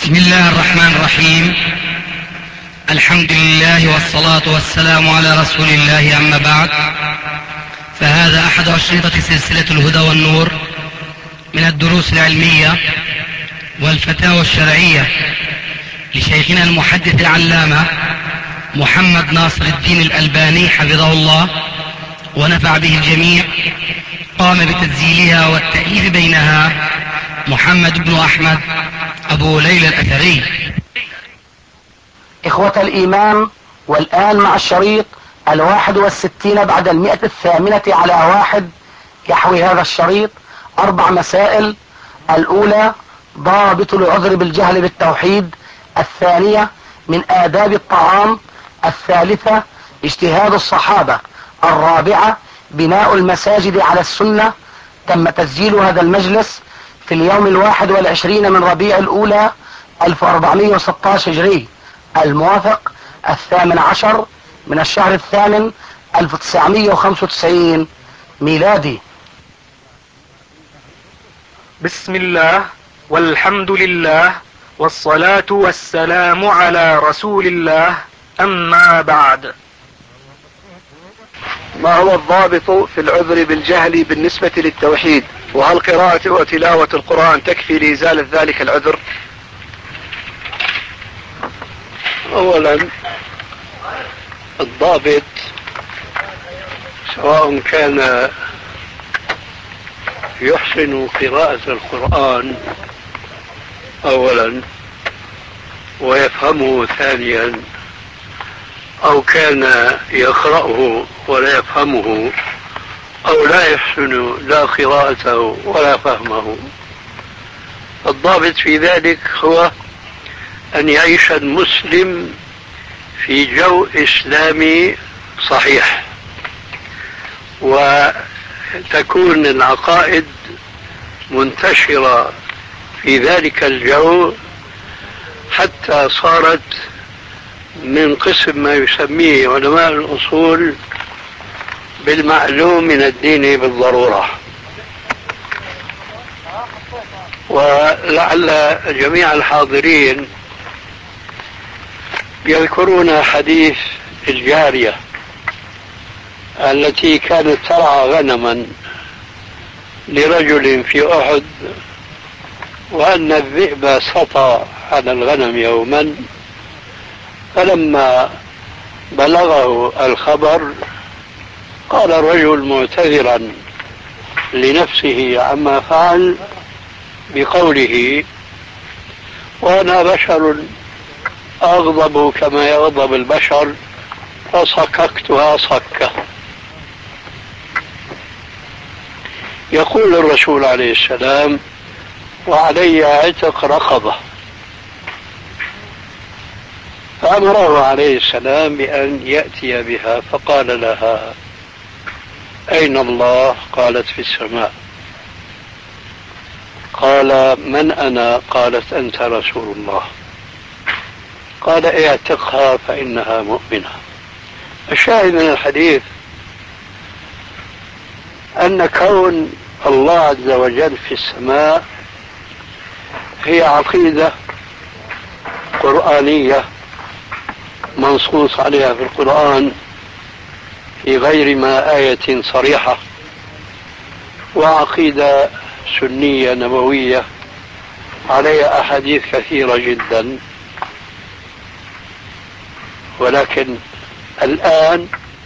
بسم الله الرحمن الرحيم. الحمد لله والصلاة والسلام على رسول الله، أما بعد، فهذا أحد أشرطة سلسلة الهدى والنور من الدروس العلمية والفتاوى الشرعية لشيخنا المحدث العلامة محمد ناصر الدين الألباني حفظه الله ونفع به الجميع. قام بتسجيلها والتأليف بينها محمد بن أحمد أبو ليلى الأثري. إخوة الإيمان، والآن مع الشريط 61 بعد 108 على 1. يحوي هذا الشريط 4 مسائل: الأولى ضابط العذر بالجهل بالتوحيد، الثانية من آداب الطعام، الثالثة اجتهاد الصحابة، الرابعة بناء المساجد على السنة. تم تسجيل هذا المجلس في اليوم 21 من ربيع الأولى 1416 هجري، الموافق 18 من الشهر الثامن 1995 ميلادي. بسم الله والحمد لله والصلاة والسلام على رسول الله، أما بعد. ما هو الضابط في العذر بالجهل بالنسبة للتوحيد؟ وهل قراءة وتلاوة القرآن تكفي لإزالة ذلك العذر؟ أولا، الضابط سواء كان يحسن قراءة القرآن أولا ويفهمه ثانيا، أو كان يقرأه ولا يفهمه، أو لا يحسن لا قراءته ولا فهمه، الضابط في ذلك هو أن يعيش المسلم في جو إسلامي صحيح، وتكون العقائد منتشرة في ذلك الجو حتى صارت من قسم ما يسميه علماء الأصول بالمعلوم من الدين بالضرورة. ولعل جميع الحاضرين يذكرون حديث الجارية التي كانت ترعى غنما لرجل في أحد، وأن الذئب سطى على الغنم يوما، فلما بلغه الخبر قال الرجل معتذرا لنفسه عما فعل بقوله: وأنا بشر أغضب كما يغضب البشر، فصككتها صكة. يقول الرسول عليه السلام: وعلي عتق رقبة. فأمره عليه السلام بأن يأتي بها، فقال لها: أين الله؟ قالت: في السماء. قال: من أنا؟ قالت: أنت رسول الله. قال: اعتقها فإنها مؤمنة. الشاهد من الحديث أن كون الله عز وجل في السماء هي عقيدة قرآنية منصوص عليها في القرآن في غير ما آية صريحة، وعقيدة سنية نبوية عليها أحاديث كثيرة جدا. ولكن الآن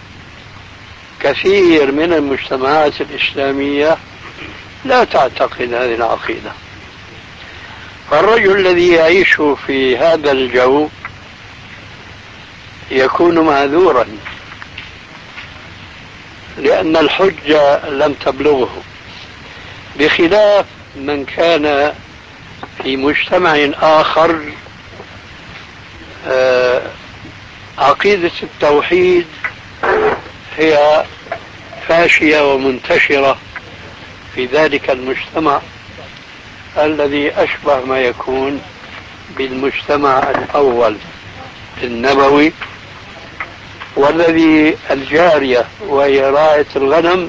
كثير من المجتمعات الإسلامية لا تعتقد هذه العقيدة، فالرجل الذي يعيش في هذا الجو يكون معذورا، لأن الحجة لم تبلغه، بخلاف من كان في مجتمع آخر عقيدة التوحيد هي فاشية ومنتشرة في ذلك المجتمع الذي أشبه ما يكون بالمجتمع الأول النبوي، والذي الجارية وهي راعية الغنم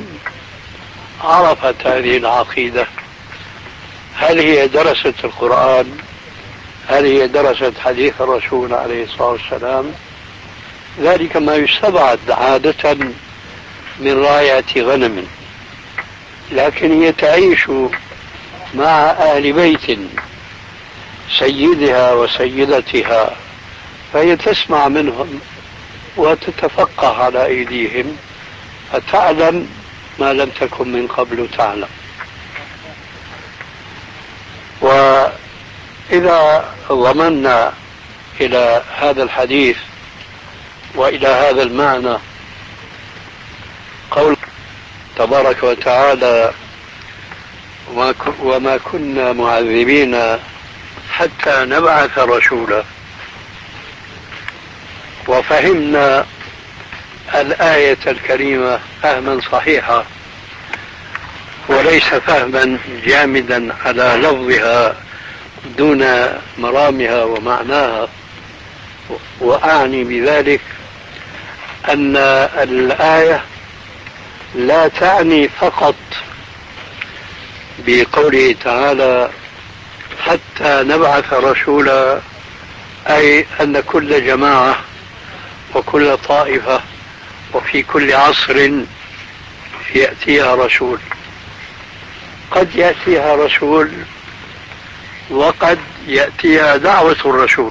عرفت هذه العقيدة. هل هي درست القرآن؟ هل هي درست حديث الرسول عليه الصلاة والسلام؟ ذلك ما يستبعد عادة من راية غنم، لكن هي تعيش مع أهل بيت سيدها وسيدتها، فهي تسمع منهم وتتفقه على أيديهم، فتعلم ما لم تكن من قبل تعلم. وإذا ضمنا إلى هذا الحديث وإلى هذا المعنى قول تبارك وتعالى: وما كنا معذبين حتى نبعث رسولا، وفهمنا الآية الكريمة فهما صحيحا وليس فهما جامدا على لفظها دون مرامها ومعناها. وأعني بذلك أن الآية لا تعني فقط بقوله تعالى حتى نبعث رسولا، أي أن كل جماعة وكل طائفة وفي كل عصر يأتيها رسول. قد يأتيها رسول وقد يأتيها دعوة الرسول.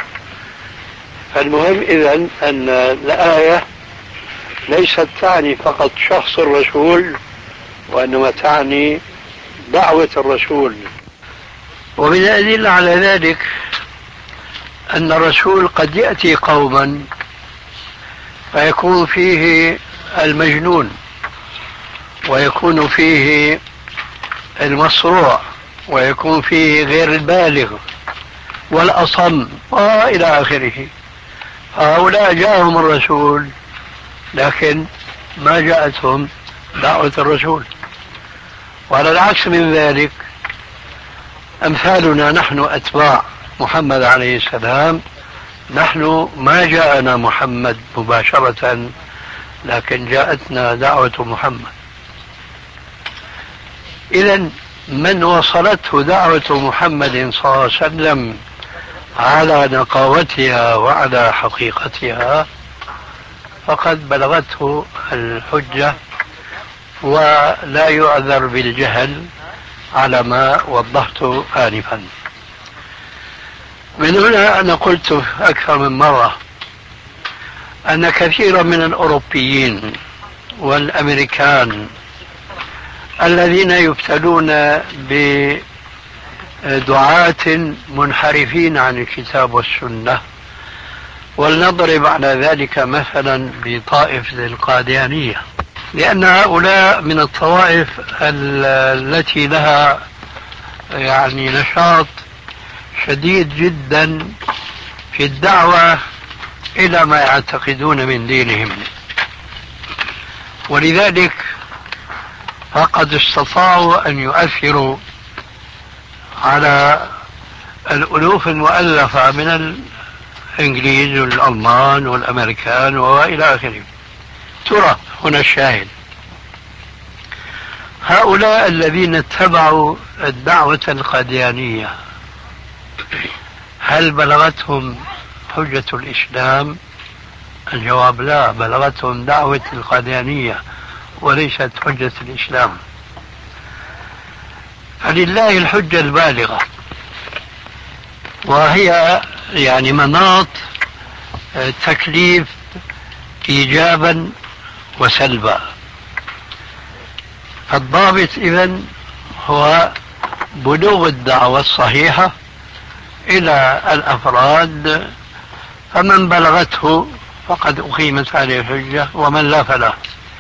فالمهم إذن أن الآية ليست تعني فقط شخص الرسول، وإنما تعني دعوة الرسول. ومن الأدلة على ذلك أن الرسول قد يأتي قوما فيكون فيه المجنون، ويكون فيه المصروع، ويكون فيه غير البالغ والأصم وإلى آخره. هؤلاء جاءهم الرسول لكن ما جاءتهم دعوة الرسول. وعلى العكس من ذلك أمثالنا نحن أتباع محمد عليه السلام، نحن ما جاءنا محمد مباشرة لكن جاءتنا دعوة محمد. إذن من وصلته دعوة محمد صلى الله عليه وسلم على نقاوتها وعلى حقيقتها فقد بلغته الحجة ولا يعذر بالجهل على ما وضحته آنفا. من هنا أنا قلت أكثر من مرة أن كثيرا من الأوروبيين والأمريكان الذين يبتلون بدعاة منحرفين عن الكتاب والسنة، ولنضرب على ذلك مثلا بطائفة القاديانية، لأن هؤلاء من الطوائف التي لها يعني نشاط شديد جدا في الدعوة إلى ما يعتقدون من دينهم، ولذلك فقد استطاعوا أن يؤثروا على الألوف المؤلفة من الإنجليز والألمان والأمريكان وإلى آخره. ترى هنا الشاهد: هؤلاء الذين اتبعوا الدعوة القاديانية هل بلغتهم حجة الإسلام؟ الجواب لا، بلغتهم دعوة القاديانية وليست حجة الإسلام. فلله الحجة البالغة، وهي يعني مناط تكليف إيجابا وسلبا. فالضابط إذن هو بلوغ الدعوة الصحيحة إلى الأفراد، فمن بلغته فقد أقيمت عليه الحجة ومن لا فلا.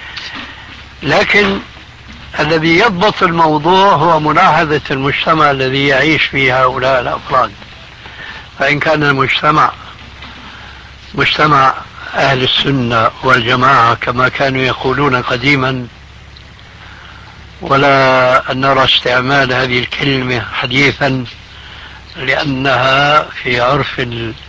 لكن الذي يضبط الموضوع هو ملاحظة المجتمع الذي يعيش فيه هؤلاء الأفراد. فإن كان المجتمع مجتمع أهل السنة والجماعة كما كانوا يقولون قديما، ولا أن نرى استعمال هذه الكلمة حديثا لأنها في عرف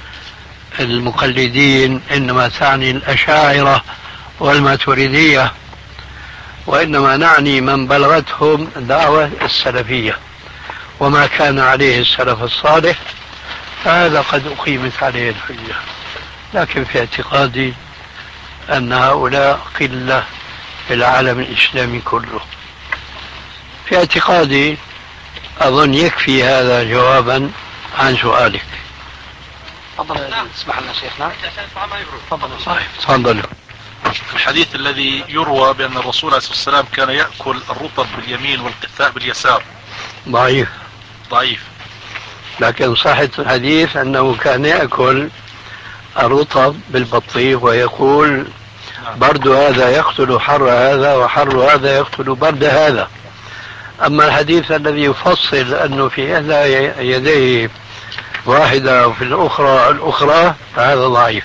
المقلدين إنما تعني الأشاعرة والماتريدية، وإنما نعني من بلغتهم دعوة السلفية وما كان عليه السلف الصالح، هذا قد أقيمت عليه الحجة. لكن في اعتقادي أن هؤلاء قلة في العالم الإسلامي كله. في اعتقادي أظن يكفي هذا جوابا عن سؤالك. تفضل اسمح لنا شيخنا. تفضل. الحديث الذي يروى بأن الرسول عليه الصلاة والسلام كان يأكل الرطب باليمين والقثاء باليسار ضعيف. لكن صحة الحديث أنه كان يأكل الرطب بالبطيخ ويقول برد هذا يقتل حر هذا وحر هذا يقتل برد هذا. أما الحديث الذي يفصل أنه في إحدى يديه واحدة وفي الأخرى فهذا ضعيف.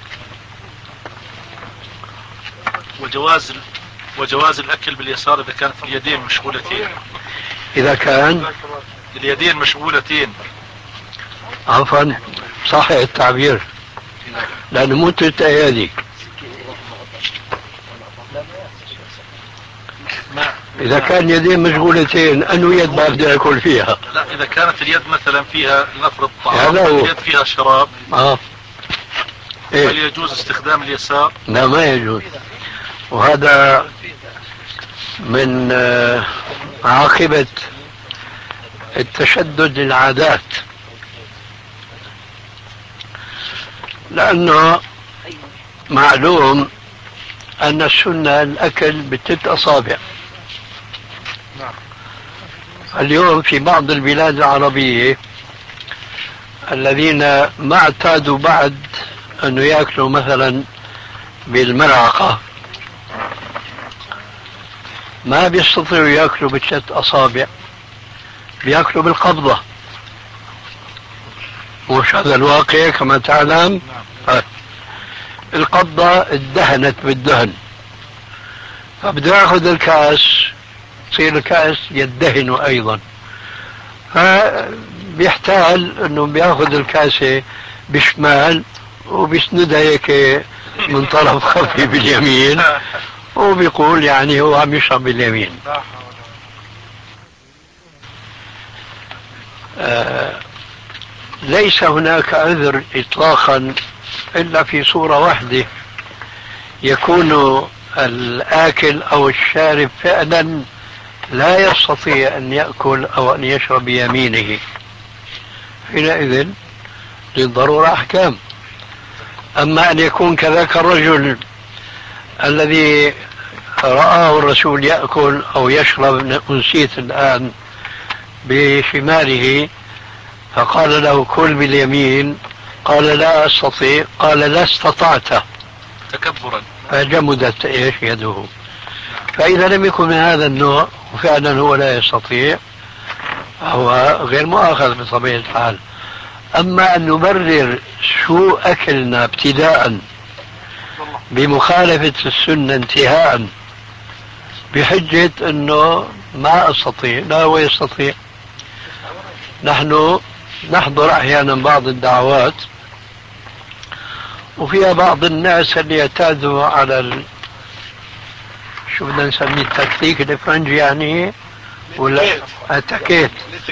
وجواز الأكل باليسار إذا كانت اليدين مشغولتين. إذا كان اليدين مشغولتين. عفوا صحيح التعبير لأنه مو تلت أيادي. إذا كان يدين مشغولتين أنه يد بارده يأكل فيها. لا، إذا كانت اليد مثلا فيها لنفرض طعام اليد فيها شراب هل يجوز استخدام اليسار؟ لا، ما يجوز. وهذا من عاقبة التشدد للعادات، لأنه معلوم أن السنة الأكل بالتلت أصابع. اليوم في بعض البلاد العربية الذين ما اعتادوا بعد أنه يأكلوا مثلا بالملعقة ما بيستطيعوا يأكلوا بالثلاث أصابع، بيأكلوا بالقبضة. وش هذا الواقع كما تعلم؟ القبضة ادهنت بالدهن، فبده يأخذ الكأس يصير الكأس يدهن أيضا، فبيحتال أنه بيأخذ الكاسة بشمال وبيسندها هيك من طرف خفي باليمين وبيقول يعني هو عم يشرب باليمين. ليس هناك عذر إطلاقا إلا في صورة واحدة، يكون الآكل أو الشارب فعلا لا يستطيع أن يأكل أو أن يشرب بيمينه، حينئذ للضرورة أحكام. أما أن يكون كذاك الرجل الذي رآه الرسول يأكل أو يشرب، نسيت الآن، بشماله فقال له كل باليمين، قال لا أستطيع، قال لا استطعت تكبرا، فجمدت يده. فإذا لم يكن من هذا النوع وفعلا هو لا يستطيع هو غير مؤاخذ بطبيعة الحال. أما أن نبرر سوء أكلنا ابتداء بمخالفة السنة انتهاء بحجة أنه ما أستطيع، لا هو يستطيع. نحن نحضر أحيانا بعض الدعوات وفيها بعض الناس اللي يعتادوا على شو بدنا نسميه التكتيك الفرنجي يعني، ولا الاتاكيت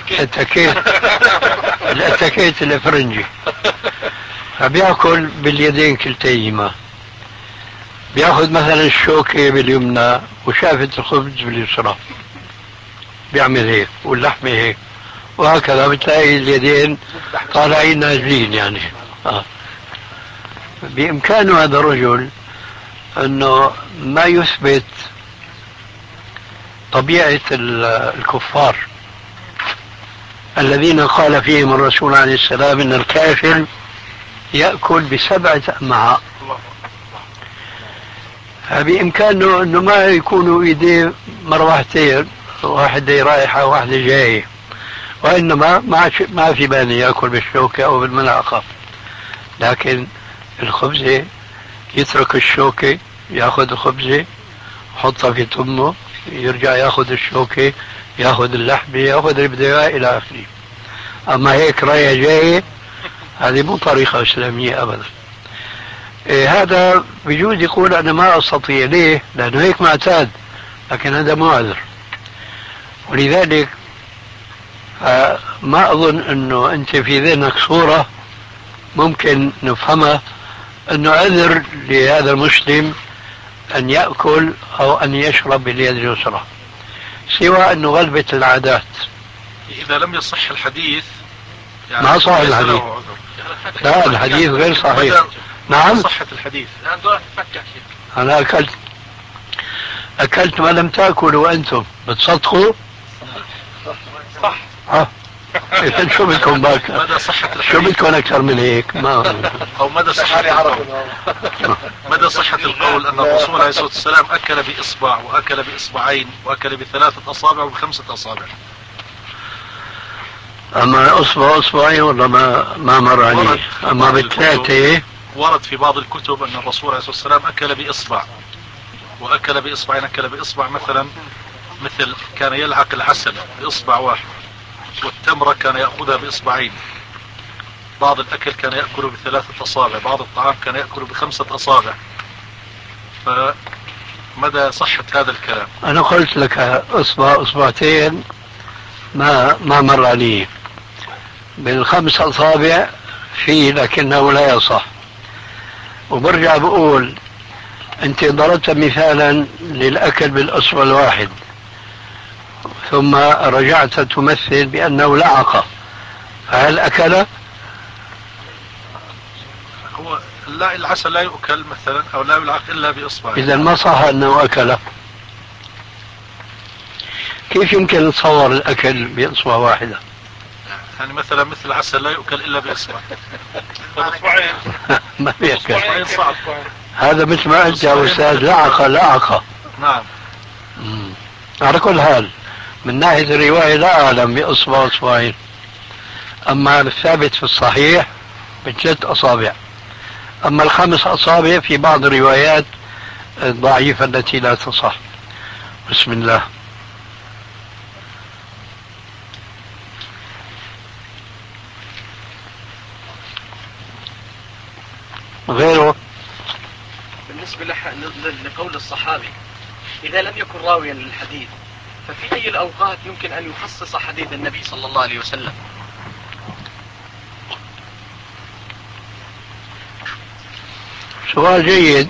الاتاكيت الفرنجي، فبياكل باليدين كلتيهما، بياخذ مثلا الشوكة باليمنى وشافة الخبز باليسرى بيعمل هيك واللحمة هيك، وهكذا بتلاقي اليدين طالعين نازلين يعني. بإمكانه هذا الرجل أنه ما يثبت طبيعة الكفار الذين قال فيهم الرسول عليه السلام إن الكافر يأكل ب7 أمعاء. فبإمكانه أنه ما يكونوا إيديه مروحتين، واحدة رايحة واحدة جاية، وإنما ما في باني يأكل بالشوكة أو بالملعقة، لكن الخبزة يترك الشوكة يأخذ الخبزة يحطها في تمه، يرجع يأخذ الشوكة يأخذ اللحمة يأخذ البداية إلى آخره. أما هيك رايح جاي هذه مو طريقة إسلامية أبدا. هذا بجوز يقول أنا ما أستطيع، ليه؟ لأنه هيك معتاد، لكن هذا مو عذر. ولذلك فما أظن أنه أنت في ذهنك صورة ممكن نفهمها أنه عذر لهذا المسلم أن يأكل أو أن يشرب باليد اليسرى، سوى أنه غلبة العادات. إذا لم يصح الحديث يعني ما صح الحديث. لا، الحديث غير صحيح. نعم، صحة الحديث. أنا أكلت ما لم تأكلوا أنتم، بتصدقوا؟ صح. إذن شو بدكم باكر؟ مدى صحة الحديث؟ شو بدكم أكثر من هيك؟ أو مدى صحة القول؟ مدى صحة القول أن الرسول عليه الصلاة والسلام أكل بإصبع وأكل بإصبعين وأكل ب3 أصابع وب5 أصابع؟ أما أصبعين ولا ما مر عليه؟ أما بالثلاثة ورد في بعض الكتب أن الرسول عليه الصلاة والسلام أكل بإصبع وأكل بإصبعين. أكل بإصبع مثل كان يلعق العسل بإصبع واحد، والتمرة كان يأخذها بإصبعين. بعض الأكل كان يأكل ب3 أصابع، بعض الطعام كان يأكل ب5 أصابع. فمدى صحة هذا الكلام؟ أنا قلت لك أصبعتين ما مر عليه. بال5 أصابع فيه لكنه لا يصح. وبرجع بقول أنت ضربت مثالا للأكل بالأصبع الواحد، ثم رجعت تمثل بأنه لعق، فهل أكل؟ هو لا، العسل لا يؤكل مثلا أو لا يلعق إلا بإصبع. إذا ما صح أنه أكل. كيف يمكن نتصور الأكل بإصبع واحدة؟ يعني مثلا مثل العسل لا يؤكل إلا بإصبع. ما بيأكل. هذا مثل ما أنت يا أستاذ لعق. نعم. على كل حال من ناحية الرواية لا أعلم بإصبعين، أما الثابت في الصحيح ب3 أصابع. أما ال5 أصابع في بعض الروايات الضعيفة التي لا تصح. بسم الله. غيره. بالنسبة لقول الصحابي إذا لم يكن راويا للحديث، ففي أي الأوقات يمكن أن يخصص حديث النبي صلى الله عليه وسلم؟ سؤال جيد.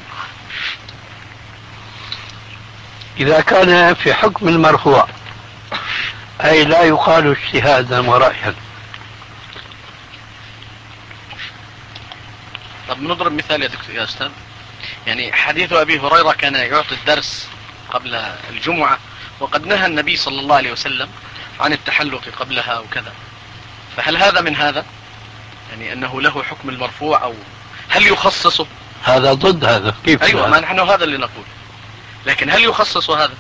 إذا كان في حكم المرفوع، أي لا يقال اجتهادا ورأيا. طب نضرب مثال يا أستاذ. يعني حديث أبي هريرة كان يعطي الدرس قبل الجمعة، وقد نهى النبي صلى الله عليه وسلم عن التحلق قبلها وكذا، فهل هذا من هذا؟ يعني أنه له حكم المرفوع، أو هل يخصصه؟ هذا ضد هذا. كيف؟ أيوة، ما نحن هذا اللي نقول، لكن هل يخصص هذا؟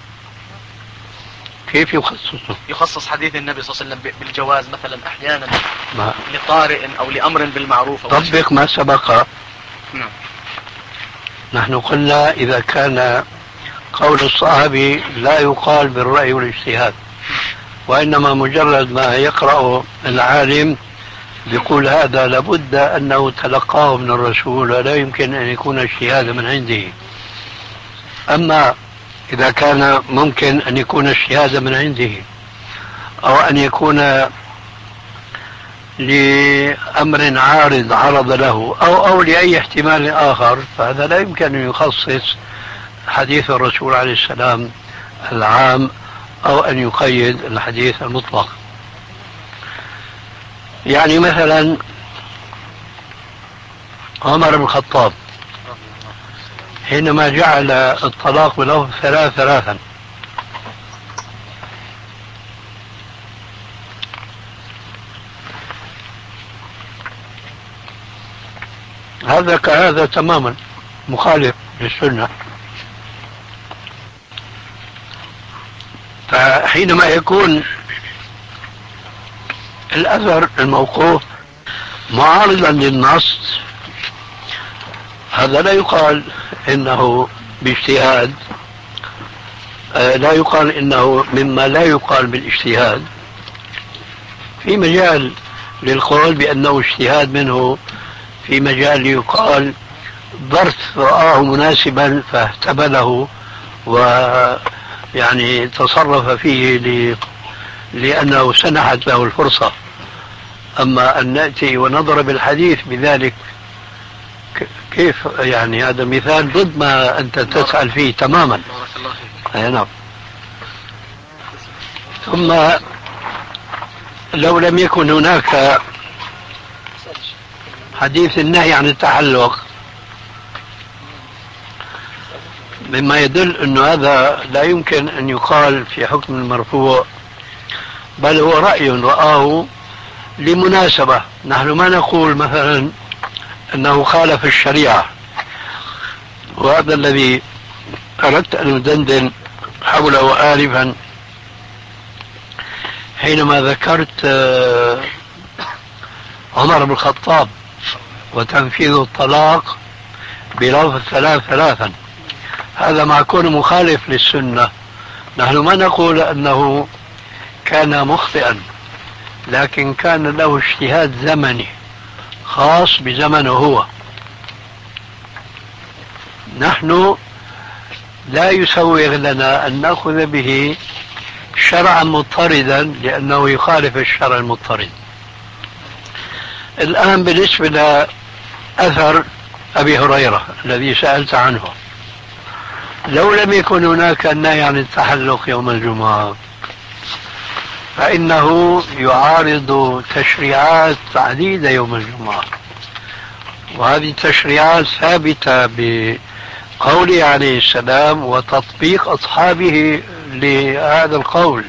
كيف يخصصه؟ يخصص حديث النبي صلى الله عليه وسلم بالجواز مثلا أحيانا لطارئ أو لأمر بالمعروف. طبق ما سبق. نعم. نحن قلنا إذا كان قول الصحابي لا يقال بالرأي والاجتهاد، وإنما مجرد ما يقرأ العالم يقول هذا لابد أنه تلقاه من الرسول ولا يمكن أن يكون اجتهاد من عنده. أما إذا كان ممكن أن يكون اجتهاد من عنده أو أن يكون لأمر عرض له أو لأي احتمال آخر، فهذا لا يمكن أن يخصص حديث الرسول عليه السلام العام أو أن يقيد الحديث المطلق. يعني مثلا عمر بن الخطاب حينما جعل الطلاق له 3 هذا كهذا تماما مخالف للسنة. فحينما يكون الأثر الموقوف معارضا للنص، هذا لا يقال إنه باجتهاد، لا يقال إنه مما لا يقال بالاجتهاد. في مجال للقول بأنه اجتهاد منه، في مجال يقال ظرف رآه مناسبا فاهتبله ويعني تصرف فيه لأنه سنحت له الفرصة. أما أن نأتي ونضرب الحديث بذلك كيف يعني؟ هذا مثال ضد ما أنت تسأل فيه تماما. بارك الله فيك. أي نعم. ثم لو لم يكن هناك حديث النهي عن التحلق، مما يدل أن هذا لا يمكن أن يقال في حكم المرفوع، بل هو رأي رآه لمناسبة. نحن ما نقول مثلا أنه خالف الشريعة، وهذا الذي أردت أن أدندن حوله آنفا حينما ذكرت عمر بن الخطاب وتنفيذ الطلاق بلفظ ثلاثا. هذا مع كونه مخالف للسنة. نحن ما نقول أنه كان مخطئا، لكن كان له اجتهاد زمني خاص بزمنه هو. نحن لا يسوغ لنا أن نأخذ به شرعا مضطردا لأنه يخالف الشرع المضطرد. الآن بالنسبة لأثر أبي هريرة الذي سألت عنه، لو لم يكن هناك النهي عن التحلق يوم الجمعة فإنه يعارض تشريعات عديدة يوم الجمعة، وهذه التشريعات ثابتة بقوله عليه السلام وتطبيق أصحابه لهذا القول.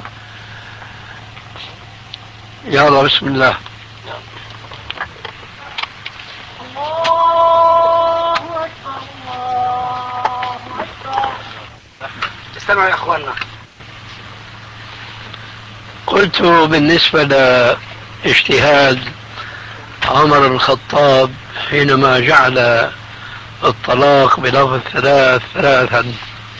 يلا بسم الله. استمعوا يا اخواننا. قلت بالنسبة لاجتهاد عمر بن الخطاب حينما جعل الطلاق بلفظ ثلاثا،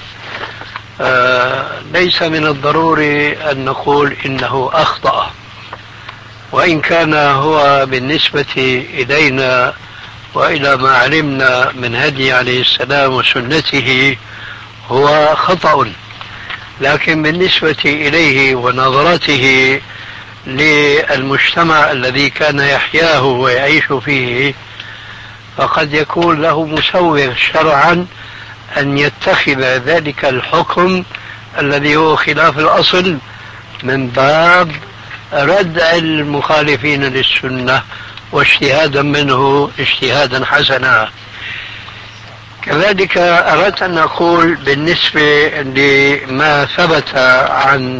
ليس من الضروري أن نقول إنه أخطأ، وإن كان هو بالنسبة إلينا وإلى ما علمنا من هدي عليه السلام وسنته هو خطأ، لكن بالنسبة إليه ونظرته للمجتمع الذي كان يحياه ويعيش فيه فقد يكون له مسوغ شرعا أن يتخذ ذلك الحكم الذي هو خلاف الأصل من باب ردع المخالفين للسنة واجتهادا منه اجتهادا حسنا. كذلك أردت أن أقول بالنسبة لما ثبت عن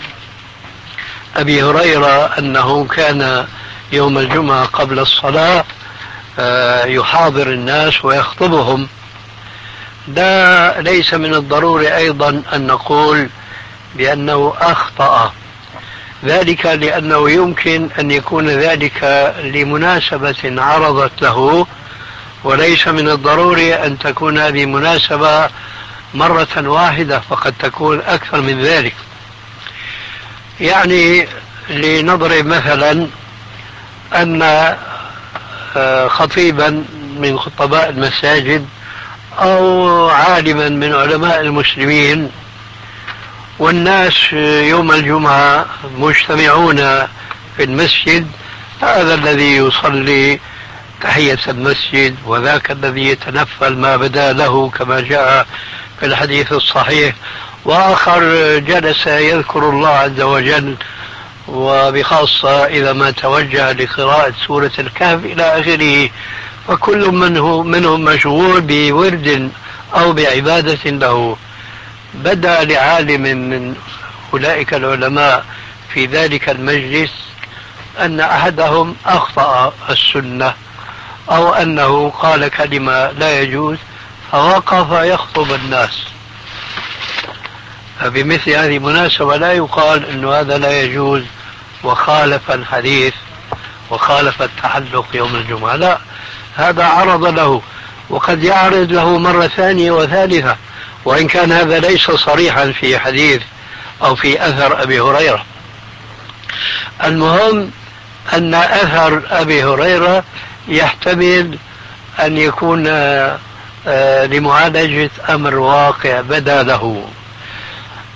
أبي هريرة أنه كان يوم الجمعة قبل الصلاة يحاضر الناس ويخطبهم، لا ليس من الضروري أيضا أن نقول بأنه أخطأ، ذلك لأنه يمكن أن يكون ذلك لمناسبة عرضت له، وليس من الضروري أن تكون هذه مناسبة مرة واحدة، فقد تكون أكثر من ذلك. يعني لنضرب مثلا أن خطيبا من خطباء المساجد أو عالما من علماء المسلمين والناس يوم الجمعة مجتمعون في المسجد، هذا الذي يصلي تحية المسجد وذاك الذي يتنفل ما بدا له كما جاء في الحديث الصحيح، وآخر جلس يذكر الله عز وجل، وبخاصة إذا ما توجه لقراءة سورة الكهف إلى آخره، فكل منهم مشغول بورد أو بعبادة له. بدا لعالم من أولئك العلماء في ذلك المجلس أن أحدهم أخطأ السنة أو أنه قال كلمة لا يجوز، فوقف يخطب الناس. فبمثل هذه المناسبة لا يقال أن هذا لا يجوز وخالف الحديث وخالف التحلق يوم الجمعة، لا، هذا عرض له وقد يعرض له مرة ثانية وثالثة، وإن كان هذا ليس صريحا في حديث أو في أثر أبي هريرة. المهم أن أثر أبي هريرة يحتمل أن يكون لمعالجة أمر واقع بدا له.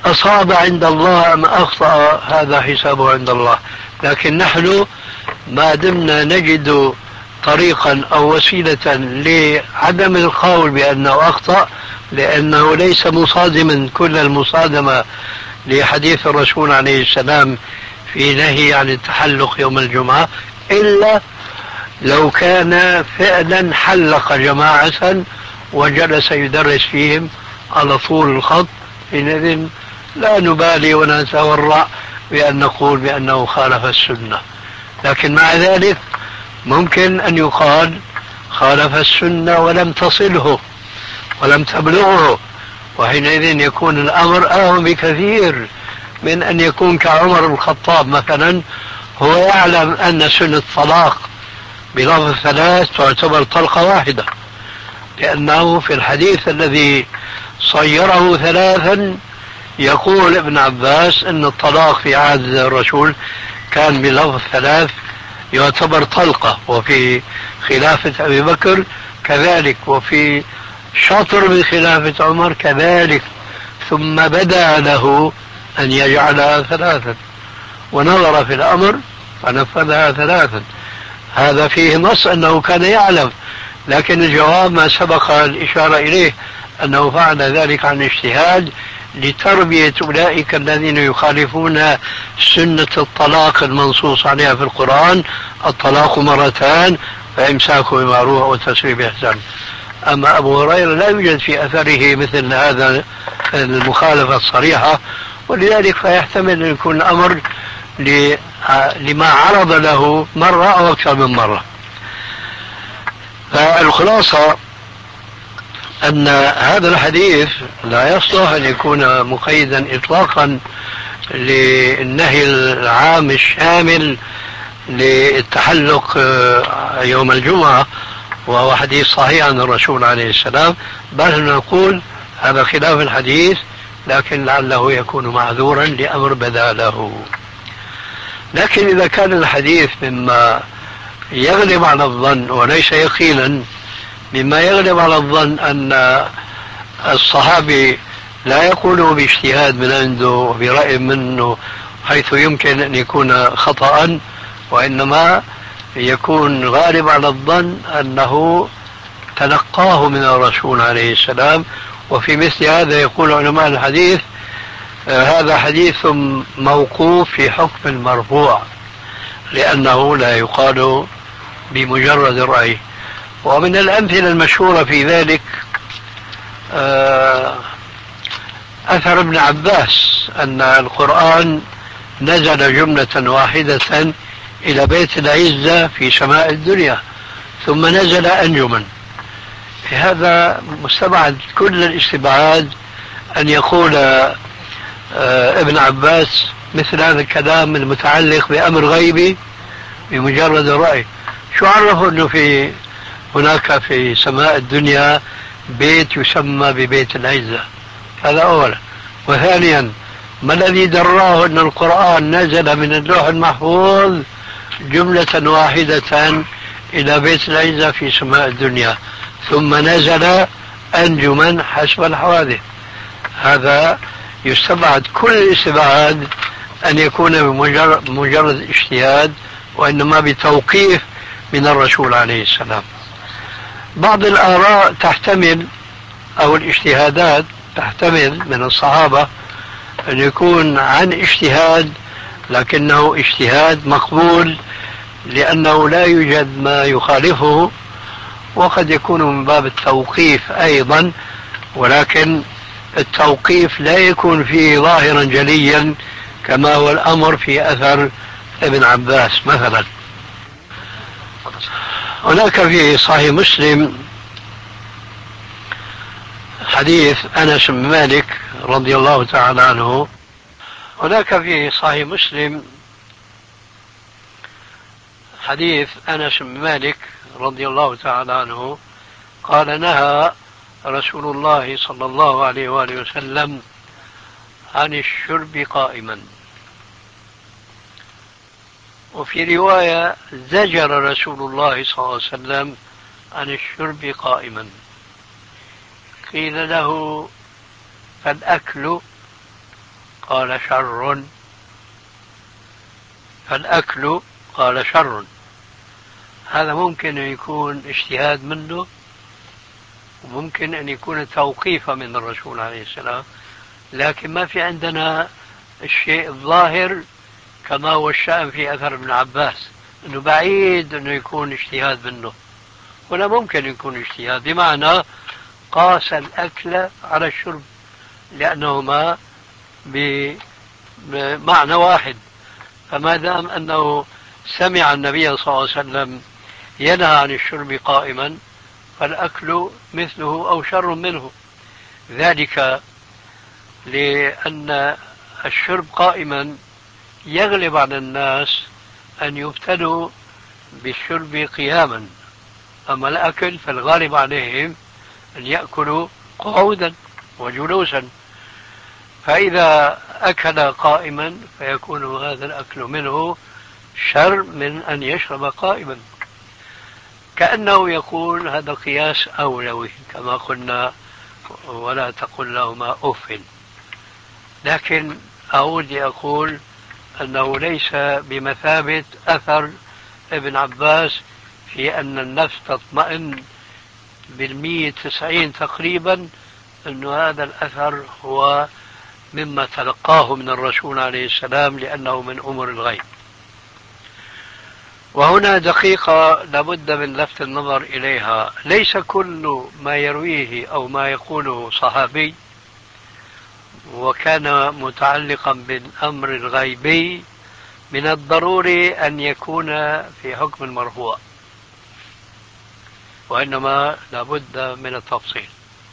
أصاب عند الله أم أخطأ هذا حسابه عند الله. لكن نحن ما دمنا نجد طريقا أو وسيلة لعدم القول بأنه أخطأ، لأنه ليس مصادما كل المصادمة لحديث الرسول عليه السلام في نهي عن التحلق يوم الجمعة، إلا لو كان فعلا حلق جماعة وجلس يدرس فيهم على طول الخط، حينئذ لا نبالي ونتورع بأن نقول بأنه خالف السنة. لكن مع ذلك ممكن أن يقال خالف السنة ولم تصله ولم تبلغه، وحينئذ يكون الأمر أهم بكثير من أن يكون كعمر بن الخطاب مثلا، هو يعلم أن سنة الطلاق بلفظ ثلاث تعتبر طلقة واحدة، لأنه في الحديث الذي صيره ثلاثا يقول ابن عباس أن الطلاق في عهد الرسول كان بلفظ ثلاث يعتبر طلقة، وفي خلافة أبي بكر كذلك، وفي شطر من خلافة عمر كذلك، ثم بدا له أن يجعلها ثلاثا ونظر في الأمر فنفذها ثلاثا. هذا فيه نص أنه كان يعلم، لكن الجواب ما سبق الإشارة إليه أنه فعل ذلك عن اجتهاد لتربية أولئك الذين يخالفون سنة الطلاق المنصوص عليها في القرآن: الطلاق مرتان فإمساك بمعروف وتسريح بإحسان. أما أبو هريرة لا يوجد في أثره مثل هذا المخالفة الصريحة، ولذلك فيحتمل أن يكون الأمر لما عرض له مرة أو أكثر من مرة. فالخلاصة أن هذا الحديث لا يصلح أن يكون مقيدا إطلاقا للنهي العام الشامل للتحلق يوم الجمعة، وهو حديث صحيح عن الرسول عليه السلام، بل نقول هذا خلاف الحديث، لكن لعله يكون معذورا لأمر بدا له. لكن إذا كان الحديث مما يغلب على الظن وليس يقينا، مما يغلب على الظن أن الصحابي لا يقوله باجتهاد من عنده وبرأي منه حيث يمكن أن يكون خطأ، وإنما يكون غالب على الظن أنه تلقاه من الرسول عليه السلام. وفي مثل هذا يقول علماء الحديث هذا حديث موقوف في حكم المرفوع، لأنه لا يقال بمجرد الرأي. ومن الأمثلة المشهورة في ذلك أثر ابن عباس أن القرآن نزل جملة واحدة إلى بيت العزة في سماء الدنيا ثم نزل أنجما. هذا مستبعد كل الاستبعاد أن يقول ابن عباس مثل هذا الكلام المتعلق بأمر غيبي بمجرد الرأي. شو عرفه أنه هناك في سماء الدنيا بيت يسمى ببيت العزة؟ هذا أولا. وثانيا، ما الذي دراه أن القرآن نزل من اللوح المحفوظ جملة واحدة إلى بيت العزة في سماء الدنيا ثم نزل أنجما حسب الحوادث؟ هذا يستبعد كل الاستبعاد أن يكون بمجرد اجتهاد، وإنما بتوقيف من الرسول عليه السلام. بعض الآراء تحتمل أو الاجتهادات تحتمل من الصحابة أن يكون عن اجتهاد، لكنه اجتهاد مقبول لأنه لا يوجد ما يخالفه، وقد يكون من باب التوقيف أيضا، ولكن التوقيف لا يكون فيه ظاهرا جليا كما هو الأمر في أثر ابن عباس. مثلا هناك في صحيح مسلم حديث أنس بن مالك رضي الله تعالى عنه، هناك في صحيح مسلم حديث أنس بن مالك رضي الله تعالى عنه قال: نهى رسول الله صلى الله عليه وآله وسلم عن الشرب قائما. وفي رواية: زجر رسول الله صلى الله عليه وسلم عن الشرب قائما. قيل له: فالأكل؟ قال شر، فالأكل قال شر. هذا ممكن أن يكون اجتهاد منه، وممكن أن يكون توقيفا من الرسول عليه السلام، لكن ما في عندنا الشيء الظاهر كما هو الشأن في أثر ابن عباس، أنه بعيد أنه يكون اجتهاد منه، ولا ممكن يكون اجتهاد، بمعنى قاس الأكل على الشرب، لأنهما بمعنى واحد. فما دام أنه سمع النبي صلى الله عليه وسلم ينهى عن الشرب قائما، فالأكل مثله أو شر منه، ذلك لأن الشرب قائما يغلب على الناس أن يبتلوا بالشرب قياما، أما الأكل فالغالب عليهم أن يأكلوا قعودا وجلوسا، فإذا أكل قائما فيكون هذا الأكل منه شر من أن يشرب قائما. كأنه يقول هذا قياس أولوي كما قلنا، ولا تقل لهما أف. لكن أعود أقول أنه ليس بمثابة أثر ابن عباس في أن النفس تطمئن 90% تقريبا، أن هذا الأثر هو مما تلقاه من الرسول عليه السلام، لأنه من أمور الغيب. وهنا دقيقة لابد من لفت النظر إليها، ليس كل ما يرويه أو ما يقوله صحابي وكان متعلقا بالأمر الغيبي من الضروري أن يكون في حكم المرفوع، وإنما لابد من التفصيل.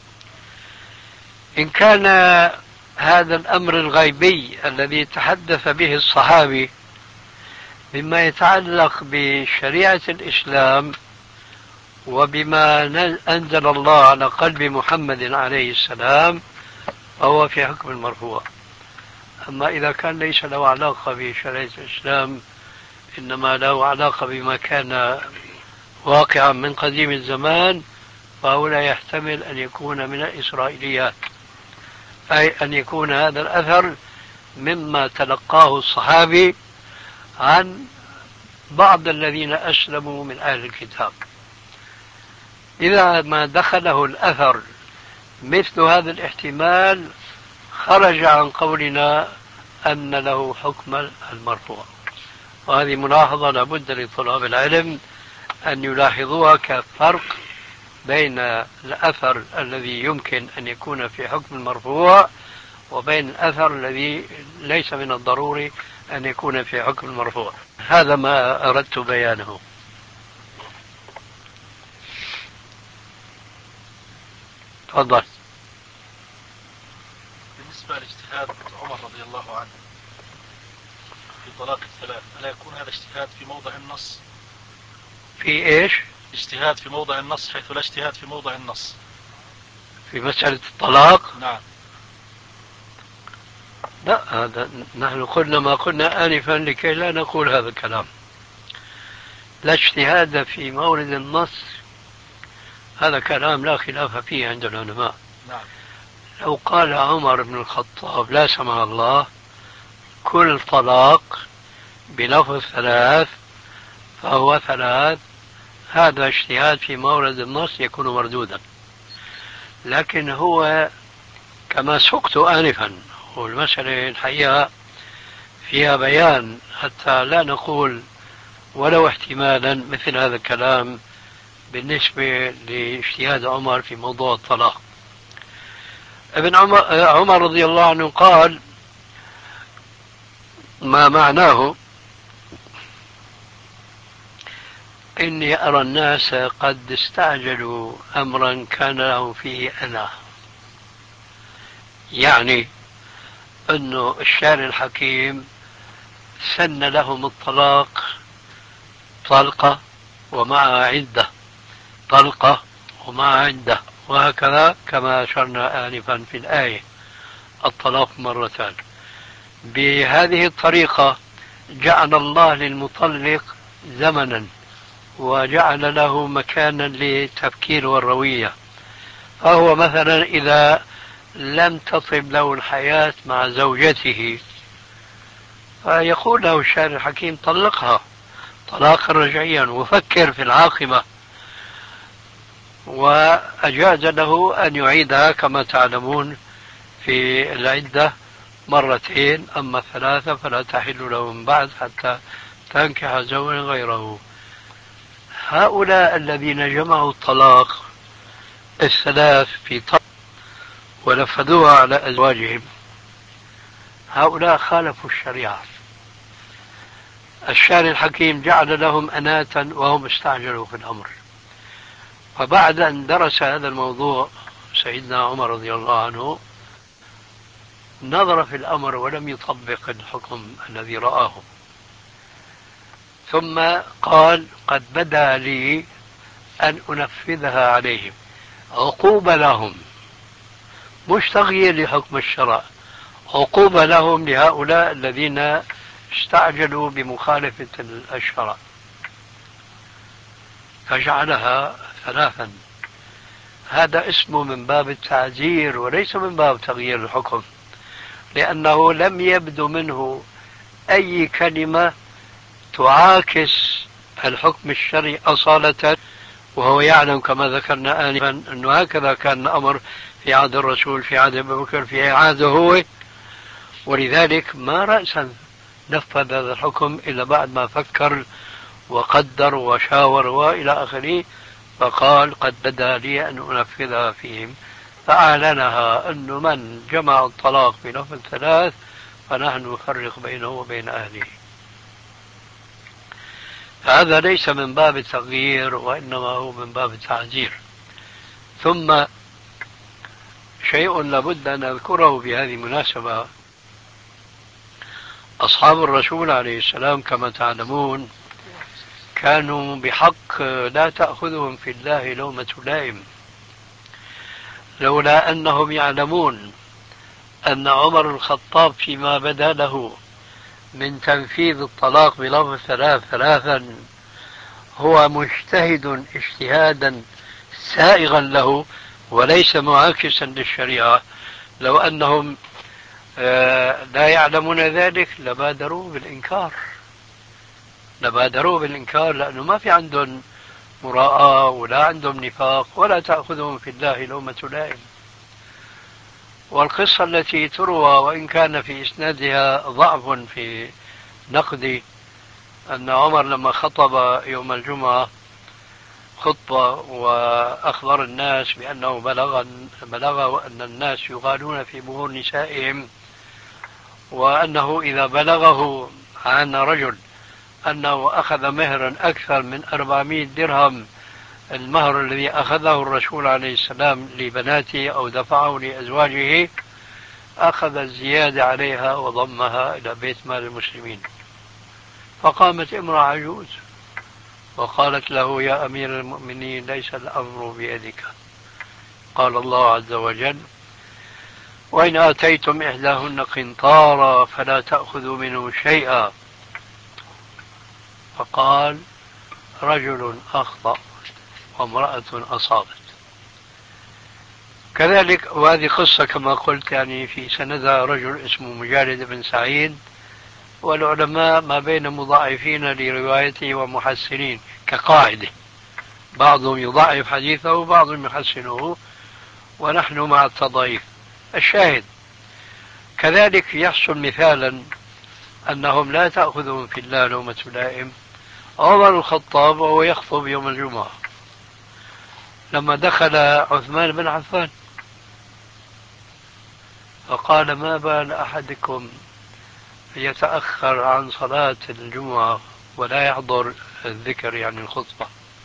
إن كان هذا الأمر الغيبي الذي تحدث به الصحابي مما يتعلق بشريعة الإسلام وبما أنزل الله على قلب محمد عليه السلام، فهو في حكم المرفوع. أما إذا كان ليس له علاقة بشريعة الإسلام، إنما له علاقة بما كان واقعا من قديم الزمان، فهو لا يحتمل أن يكون من الإسرائيليات، أي أن يكون هذا الأثر مما تلقاه الصحابي عن بعض الذين أسلموا من أهل الكتاب. إذا ما دخله الأثر مثل هذا الاحتمال خرج عن قولنا أن له حكم المرفوع. وهذه ملاحظة لابد لطلاب العلم أن يلاحظوها كفرق بين الأثر الذي يمكن أن يكون في حكم المرفوع وبين الأثر الذي ليس من الضروري أن يكون في حكم المرفوع. هذا ما أردت بيانه. تفضل. بالنسبة لاجتهاد عمر رضي الله عنه في طلاق الثلاث، ألا يكون هذا اجتهاد في موضع النص؟ في إيش؟ اجتهاد في موضع النص، حيث لا اجتهاد في موضع النص في مسألة الطلاق؟ نعم. لا، هذا نحن قلنا ما قلنا آنفا لكي لا نقول هذا الكلام. لا اجتهاد في مورد النص، هذا كلام لا خلاف فيه عند العلماء. نعم. لو قال عمر بن الخطاب لا سمح الله كل طلاق بلفظ ثلاث فهو ثلاث، هذا اجتهاد في مورد النص يكون مردودا. لكن هو كما سقت آنفا، والمسألة الحقيقة فيها بيان حتى لا نقول ولو احتمالا مثل هذا الكلام بالنسبة لاجتهاد عمر في موضوع الطلاق. ابن عمر رضي الله عنه قال ما معناه: إني أرى الناس قد استعجلوا أمرا كان لهم فيه أنا. يعني أنه الشارع الحكيم سن لهم الطلاق طلقة ومع عدة، طلقة ومع عدة، وهكذا كما أشرنا آنفا في الآية الطلاق مرتان. بهذه الطريقة جعل الله للمطلق زمنا وجعل له مكانا للتفكير والروية. فهو مثلا إذا لم تطب له الحياة مع زوجته، فيقول له الشارع الحكيم طلقها طلاقا رجعيا وفكر في العاقبة، وأجاز له أن يعيدها كما تعلمون في العدة مرتين، أما ثلاثة فلا تحل له من بعد حتى تنكح زوجا غيره. هؤلاء الذين جمعوا الطلاق الثلاث في طلاق ونفذوها على أزواجهم، هؤلاء خالفوا الشريعة. الشارع الحكيم جعل لهم أناة وهم استعجلوا في الأمر. فبعد أن درس هذا الموضوع سيدنا عمر رضي الله عنه نظر في الأمر ولم يطبق الحكم الذي رآه، ثم قال قد بدا لي أن أنفذها عليهم عقوبة لهم، مش تغيير لحكم الشرع، عقوبة لهم لهؤلاء الذين استعجلوا بمخالفة الشرع، فجعلها ثلاثا. هذا اسمه من باب التعزير وليس من باب تغيير الحكم، لأنه لم يبدو منه أي كلمة تعاكس الحكم الشرعي أصالة، وهو يعلم كما ذكرنا آنفا أنه هكذا كان الأمر في عهد الرسول، في عهد أبي بكر، في عهده هو، ولذلك ما رأسا نفذ هذا الحكم إلا بعد ما فكر وقدر وشاور وإلى آخره، فقال قد بدا لي أن أنفذها فيهم، فأعلنها أن من جمع الطلاق بلفظ ثلاث فنحن نفرق بينه وبين أهله. هذا ليس من باب التغيير وإنما هو من باب التعزير. ثم شيء لابد أن أذكره بهذه المناسبة، أصحاب الرسول عليه السلام كما تعلمون كانوا بحق لا تأخذهم في الله لومة لائم، لولا أنهم يعلمون أن عمر الخطاب فيما بدا له من تنفيذ الطلاق بلفظ ثلاثا هو مجتهد اجتهادا سائغا له وليس معاكسا للشريعة، لو أنهم لا يعلمون ذلك لبادروا بالإنكار، لأنه ما في عندهم مراءة ولا عندهم نفاق ولا تأخذهم في الله لومة لائم. والقصة التي تروى وإن كان في إسنادها ضعف في نقدي، أن عمر لما خطب يوم الجمعة خطبة وأخبر الناس بأنه بلغ أن الناس يغالون في مهور نسائهم، وأنه إذا بلغه عن رجل أنه أخذ مهرا أكثر من 400 درهم، المهر الذي أخذه الرسول عليه السلام لبناته أو دفعه لأزواجه، أخذ الزيادة عليها وضمها إلى بيت مال المسلمين. فقامت امرأة عجوز وقالت له يا أمير المؤمنين ليس الأمر بيدك، قال الله عز وجل وإن آتيتم إحداهن قنطارا فلا تأخذوا منه شيئا. فقال رجل أخطأ وامرأة أصابت. كذلك وهذه قصة كما قلت يعني في سندها رجل اسمه مجالد بن سعيد، والعلماء ما بين مضاعفين لروايته ومحسنين كقاعدة، بعضهم يضعف حديثه وبعضهم يحسنه ونحن مع التضعيف. الشاهد كذلك يحصل مثالا أنهم لا تأخذهم في الله لومة لائم. عمر الخطاب وهو يخطب يوم الجمعة لما دخل عثمان بن عفان فقال ما بال أحدكم يتأخر عن صلاة الجمعة ولا يحضر الذكر يعني الخطبة؟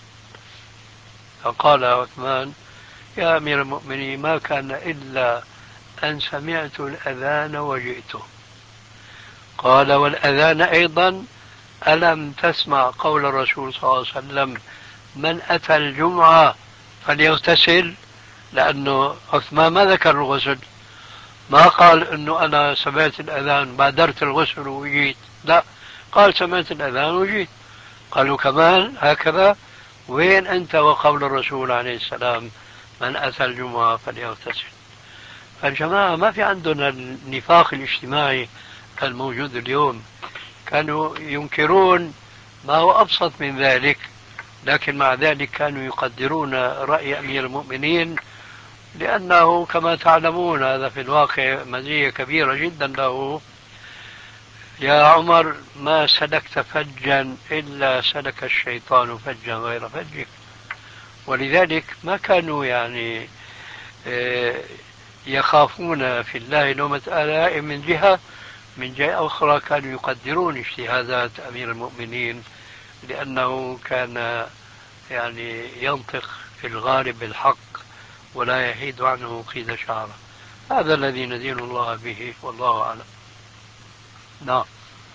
فقال عثمان يا أمير المؤمنين ما كان إلا أن سمعت الأذان وجئته. قال والأذان أيضا ألم تسمع قول الرسول صلى الله عليه وسلم من أتى الجمعة فليغتسل؟ لأنه عثمان ما ذكر الغسل، ما قال أنه أنا سمعت الأذان بادرت الغسل وجيت، لا، قال سمعت الأذان وجيت. قالوا كمان هكذا؟ وين أنت وقول الرسول عليه السلام من أتى الجمعة فليغتسل؟ الجماعة ما في عندنا النفاق الاجتماعي الموجود اليوم، كانوا ينكرون ما هو أبسط من ذلك، لكن مع ذلك كانوا يقدرون رأي أمير المؤمنين، لأنه كما تعلمون هذا في الواقع مزية كبيرة جدا له. يا عمر ما سلكت فجا إلا سلك الشيطان فجا غير فجك، ولذلك ما كانوا يعني يخافون في الله لومة لائم من جهة، من جهة أخرى كانوا يقدرون اجتهادات أمير المؤمنين، لأنه كان يعني ينطق في الغالب بالحق ولا يحيد عنه قيد شعره. هذا الذي ندين الله به والله أعلم. نعم.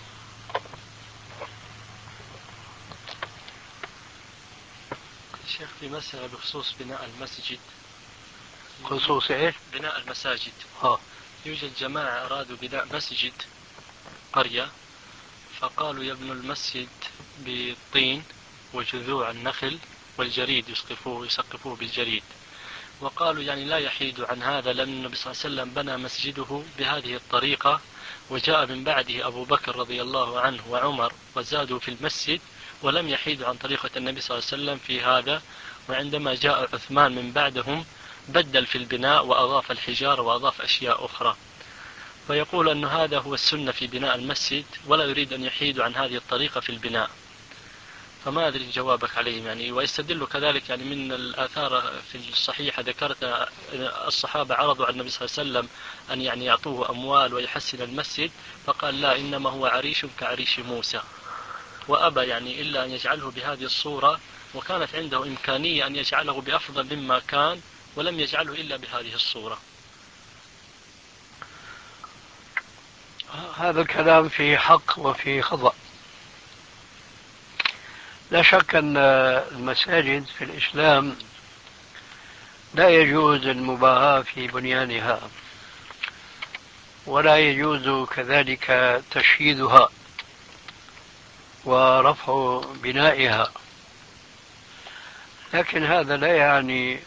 شيخ في مسألة بخصوص بناء المسجد. خصوص ايش؟ بناء المساجد. يوجد جماعة أرادوا بناء مسجد قرية، فقالوا يبنوا المسجد بالطين وجذوع النخل والجريد، يسقفوه بالجريد، وقالوا يعني لا يحيد عن هذا، لأن النبي صلى الله عليه وسلم بنى مسجده بهذه الطريقة، وجاء من بعده أبو بكر رضي الله عنه وعمر وزادوا في المسجد، ولم يحيدوا عن طريقة النبي صلى الله عليه وسلم في هذا. وعندما جاء عثمان من بعدهم بدل في البناء وأضاف الحجارة وأضاف أشياء أخرى، فيقول أن هذا هو السنة في بناء المسجد، ولا يريد أن يحيدوا عن هذه الطريقة في البناء. فما أدري جوابك عليهم يعني. ويستدل كذلك يعني من الآثار في الصحيحة ذكرت الصحابة عرضوا على النبي صلى الله عليه وسلم أن يعني يعطوه أموال ويحسن المسجد، فقال لا، إنما هو عريش كعريش موسى، وأبى يعني إلا أن يجعله بهذه الصورة، وكانت عنده إمكانية أن يجعله بأفضل مما كان، ولم يجعله إلا بهذه الصورة. هذا الكلام فيه حق وفيه خطأ. لا شك أن المساجد في الإسلام لا يجوز المباهاة في بنيانها، ولا يجوز كذلك تشييدها ورفع بنائها، لكن هذا لا يعني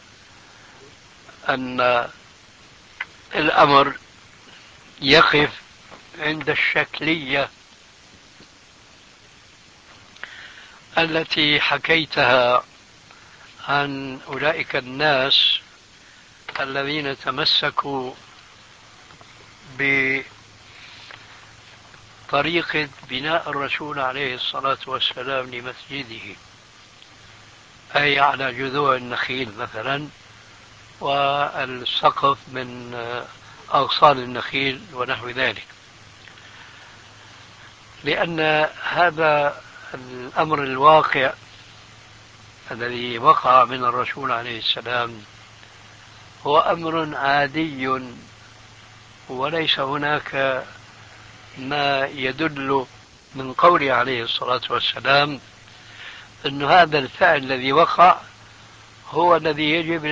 أن الأمر يقف عند الشكلية التي حكيتها عن أولئك الناس الذين تمسكوا بطريقة بناء الرسول عليه الصلاة والسلام لمسجده، أي على جذوع النخيل مثلا، والسقف من أغصان النخيل ونحو ذلك. لأن هذا الأمر الواقع الذي وقع من الرسول عليه السلام هو أمر عادي، وليس هناك ما يدل من قوله عليه الصلاة والسلام أن هذا الفعل الذي وقع هو الذي يجب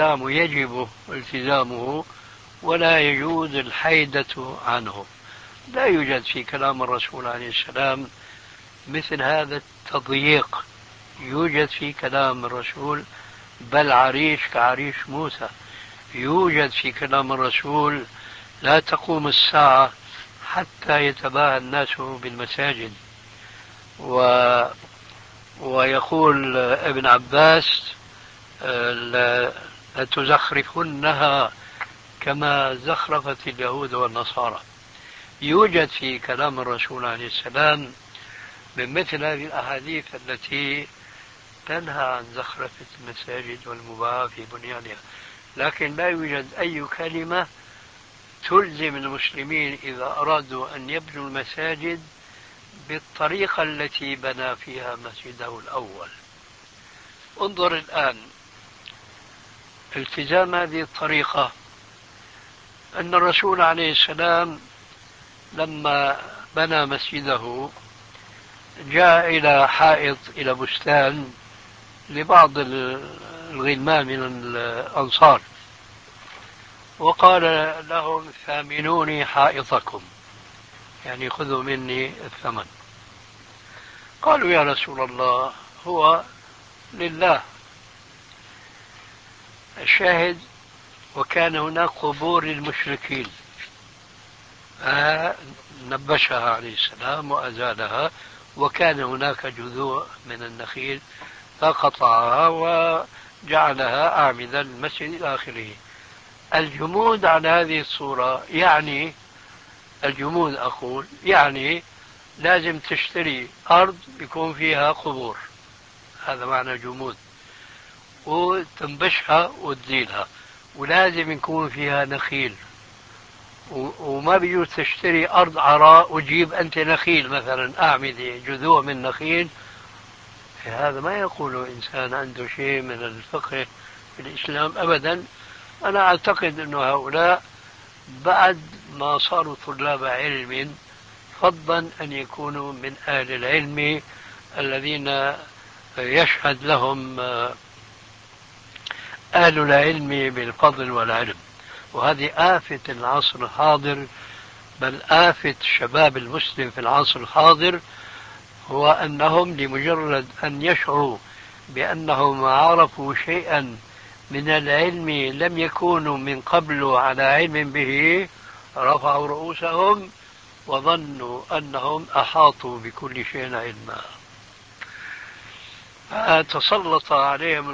التزامه ولا يجوز الحيدة عنه. لا يوجد في كلام الرسول عليه السلام مثل هذا التضييق يوجد في كلام الرسول، بل عريش كعريش موسى يوجد في كلام الرسول. لا تقوم الساعة حتى يتباهى الناس بالمساجد. ويقول ابن عباس لتزخرفنها كما زخرفت اليهود والنصارى. يوجد في كلام الرسول عليه السلام من مثل هذه الأحاديث التي تنهى عن زخرفة المساجد والمباهاة في بنيانها، لكن لا يوجد أي كلمة تلزم المسلمين إذا أرادوا أن يبنوا المساجد بالطريقة التي بنى فيها مسجده الأول. انظر الآن التزام هذه الطريقة، أن الرسول عليه السلام لما بنى مسجده جاء إلى حائط، إلى بستان لبعض الغلمان من الأنصار، وقال لهم ثامنوني حائطكم، يعني خذوا مني الثمن. قالوا يا رسول الله هو لله. الشاهد وكان هناك قبور للمشركين، نبشها عليه السلام وأزالها، وكان هناك جذوع من النخيل فقطعها وجعلها أعمدة المسجد إلى آخره. الجمود على هذه الصورة يعني الجمود أقول يعني لازم تشتري أرض يكون فيها قبور، هذا معنى جمود، وتنبشها وتزيلها، ولازم يكون فيها نخيل، وما بيجوز تشتري أرض عراء وتجيب أنت نخيل مثلا أعمدة جذوع من نخيل. هذا ما يقوله إنسان عنده شيء من الفقه في الإسلام أبدا. أنا أعتقد أن هؤلاء بعد ما صاروا طلاب علم فضلا أن يكونوا من أهل العلم الذين يشهد لهم أهل العلم بالفضل والعلم. وهذه آفة العصر الحاضر، بل آفة الشباب المسلم في العصر الحاضر، هو أنهم لمجرد أن يشعروا بأنهم عرفوا شيئا من العلم لم يكونوا من قبل على علم به رفعوا رؤوسهم وظنوا أنهم أحاطوا بكل شيء علما، فتسلط عليهم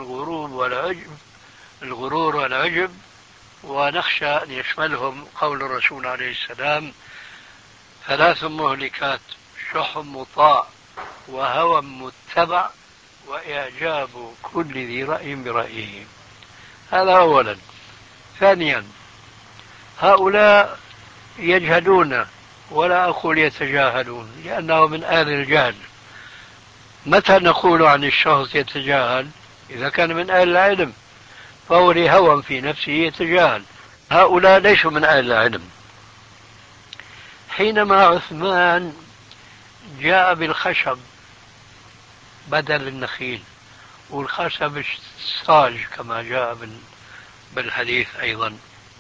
الغرور والعجب، ونخشى أن يشملهم قول الرسول عليه السلام: 3 مهلكات، شح مطاع، وهوى متبع، وإعجاب كل ذي رأي برأيه. هذا أولا. ثانيا، هؤلاء يجهلون، ولا أقول يتجاهلون لأنه من أهل الجهل. متى نقول عن الشخص يتجاهل؟ إذا كان من أهل العلم، فهو لهوى في نفسه يتجاهل. هؤلاء ليسوا من أهل العلم. حينما عثمان جاء بالخشب بدل النخيل، والخشب الصاج كما جاء بالحديث أيضا،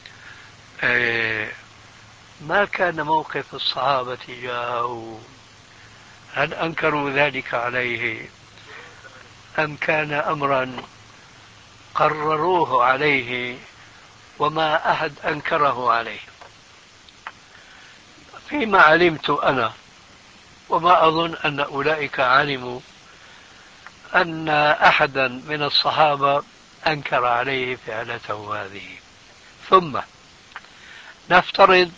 ما كان موقف الصحابة تجاهه؟ هل أنكروا ذلك عليه أم كان أمرا قرروه عليه وما أحد أنكره عليه؟ فيما علمت أنا، وما أظن أن أولئك علموا، أن أحدا من الصحابة أنكر عليه فعلته هذه. ثم نفترض